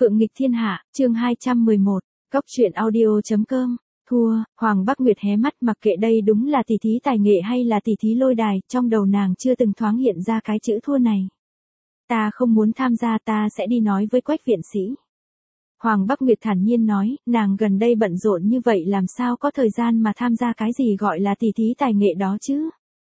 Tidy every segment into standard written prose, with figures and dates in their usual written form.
Phượng nghịch thiên hạ, chương 211, Góc truyện audio.com. Thua, Hoàng Bắc Nguyệt hé mắt mặc kệ đây đúng là tỷ thí tài nghệ hay là tỷ thí lôi đài, trong đầu nàng chưa từng thoáng hiện ra cái chữ thua này. Ta không muốn tham gia, ta sẽ đi nói với Quách viện sĩ. Hoàng Bắc Nguyệt thản nhiên nói, nàng gần đây bận rộn như vậy làm sao có thời gian mà tham gia cái gì gọi là tỷ thí tài nghệ đó chứ.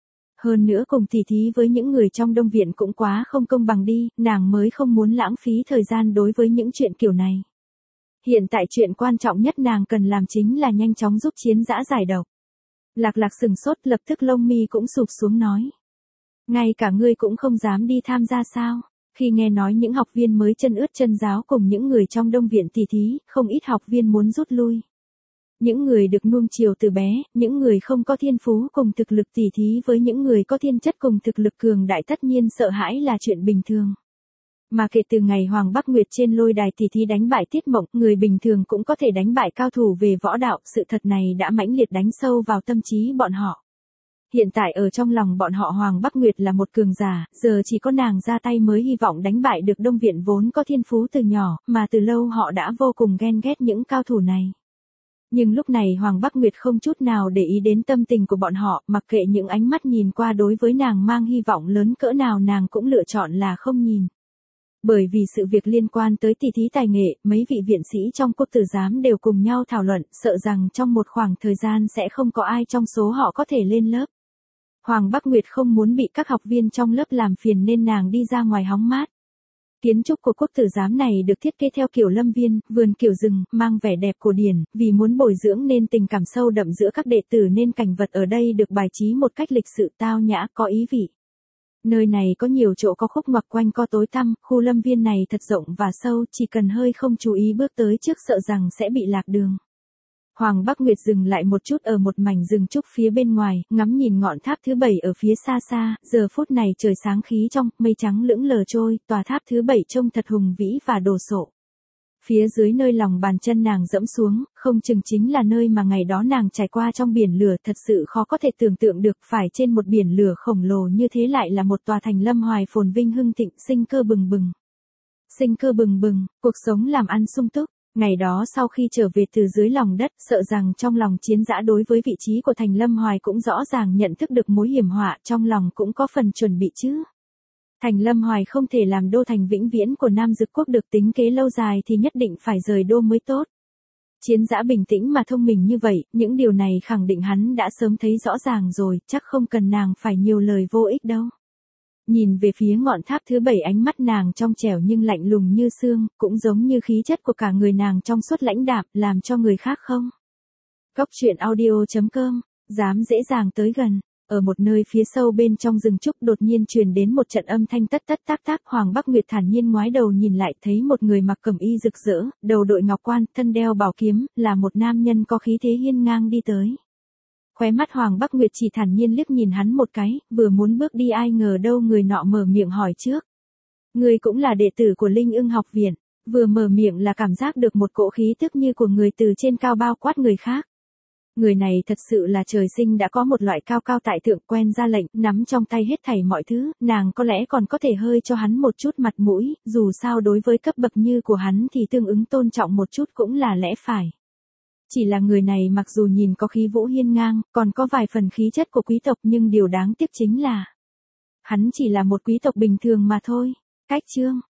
Hơn nữa cùng tỷ thí với những người trong Đông Viện cũng quá không công bằng đi, nàng mới không muốn lãng phí thời gian đối với những chuyện kiểu này. Hiện tại chuyện quan trọng nhất nàng cần làm chính là nhanh chóng giúp Chiến Dã giải độc. Lạc Lạc sừng sốt, lập tức lông mi cũng sụp xuống nói. Ngay cả ngươi cũng không dám đi tham gia sao? Khi nghe nói những học viên mới chân ướt chân ráo cùng những người trong Đông Viện tỷ thí, không ít học viên muốn rút lui. Những người được nuông chiều từ bé, những người không có thiên phú cùng thực lực tỷ thí với những người có thiên chất cùng thực lực cường đại tất nhiên sợ hãi là chuyện bình thường. Mà kể từ ngày Hoàng Bắc Nguyệt trên lôi đài tỷ thí đánh bại Tiết Mộng, người bình thường cũng có thể đánh bại cao thủ về võ đạo, sự thật này đã mãnh liệt đánh sâu vào tâm trí bọn họ. Hiện tại ở trong lòng bọn họ Hoàng Bắc Nguyệt là một cường giả, giờ chỉ có nàng ra tay mới hy vọng đánh bại được Đông Viện vốn có thiên phú từ nhỏ, mà từ lâu họ đã vô cùng ghen ghét những cao thủ này. Nhưng lúc này Hoàng Bắc Nguyệt không chút nào để ý đến tâm tình của bọn họ, mặc kệ những ánh mắt nhìn qua đối với nàng mang hy vọng lớn cỡ nào nàng cũng lựa chọn là không nhìn. Bởi vì sự việc liên quan tới tỷ thí tài nghệ, mấy vị viện sĩ trong quốc tử giám đều cùng nhau thảo luận, sợ rằng trong một khoảng thời gian sẽ không có ai trong số họ có thể lên lớp. Hoàng Bắc Nguyệt không muốn bị các học viên trong lớp làm phiền nên nàng đi ra ngoài hóng mát. Kiến trúc của quốc tử giám này được thiết kế theo kiểu lâm viên, vườn kiểu rừng, mang vẻ đẹp cổ điển, vì muốn bồi dưỡng nên tình cảm sâu đậm giữa các đệ tử nên cảnh vật ở đây được bài trí một cách lịch sự tao nhã có ý vị. Nơi này có nhiều chỗ có khúc ngoặc quanh co tối tăm, khu lâm viên này thật rộng và sâu, chỉ cần hơi không chú ý bước tới trước sợ rằng sẽ bị lạc đường. Hoàng Bắc Nguyệt dừng lại một chút ở một mảnh rừng trúc phía bên ngoài, ngắm nhìn ngọn tháp thứ 7 ở phía xa xa, giờ phút này trời sáng khí trong, mây trắng lững lờ trôi, tòa tháp thứ 7 trông thật hùng vĩ và đồ sộ. Phía dưới nơi lòng bàn chân nàng dẫm xuống, không chừng chính là nơi mà ngày đó nàng trải qua trong biển lửa, thật sự khó có thể tưởng tượng được phải trên một biển lửa khổng lồ như thế lại là một tòa thành lâm hoài phồn vinh hưng thịnh, sinh cơ bừng bừng. Sinh cơ bừng bừng, cuộc sống làm ăn sung túc. Ngày đó sau khi trở về từ dưới lòng đất, sợ rằng trong lòng Chiến Dã đối với vị trí của thành Lâm Hoài cũng rõ ràng nhận thức được mối hiểm họa, trong lòng cũng có phần chuẩn bị chứ. Thành Lâm Hoài không thể làm đô thành vĩnh viễn của Nam Dực Quốc được, tính kế lâu dài thì nhất định phải rời đô mới tốt. Chiến Dã bình tĩnh mà thông minh như vậy, những điều này khẳng định hắn đã sớm thấy rõ ràng rồi, chắc không cần nàng phải nhiều lời vô ích đâu. Nhìn về phía ngọn tháp thứ 7, ánh mắt nàng trong trẻo nhưng lạnh lùng như xương, cũng giống như khí chất của cả người nàng trong suốt lãnh đạm, làm cho người khác không. Góc truyện audio.com, dám dễ dàng tới gần. Ở một nơi phía sâu bên trong rừng trúc đột nhiên truyền đến một trận âm thanh tất tất tác tác. Hoàng Bắc Nguyệt thản nhiên ngoái đầu nhìn lại, thấy một người mặc cẩm y rực rỡ, đầu đội ngọc quan, thân đeo bảo kiếm, là một nam nhân có khí thế hiên ngang đi tới. Khóe mắt Hoàng Bắc Nguyệt chỉ thản nhiên liếc nhìn hắn một cái, vừa muốn bước đi ai ngờ đâu người nọ mở miệng hỏi trước. Người cũng là đệ tử của Linh Ưng học viện, vừa mở miệng là cảm giác được một cỗ khí tức như của người từ trên cao bao quát người khác. Người này thật sự là trời sinh đã có một loại cao cao tại thượng, quen ra lệnh, nắm trong tay hết thảy mọi thứ, nàng có lẽ còn có thể hơi cho hắn một chút mặt mũi, dù sao đối với cấp bậc như của hắn thì tương ứng tôn trọng một chút cũng là lẽ phải. Chỉ là người này mặc dù nhìn có khí vũ hiên ngang, còn có vài phần khí chất của quý tộc nhưng điều đáng tiếc chính là hắn chỉ là một quý tộc bình thường mà thôi. Cách chương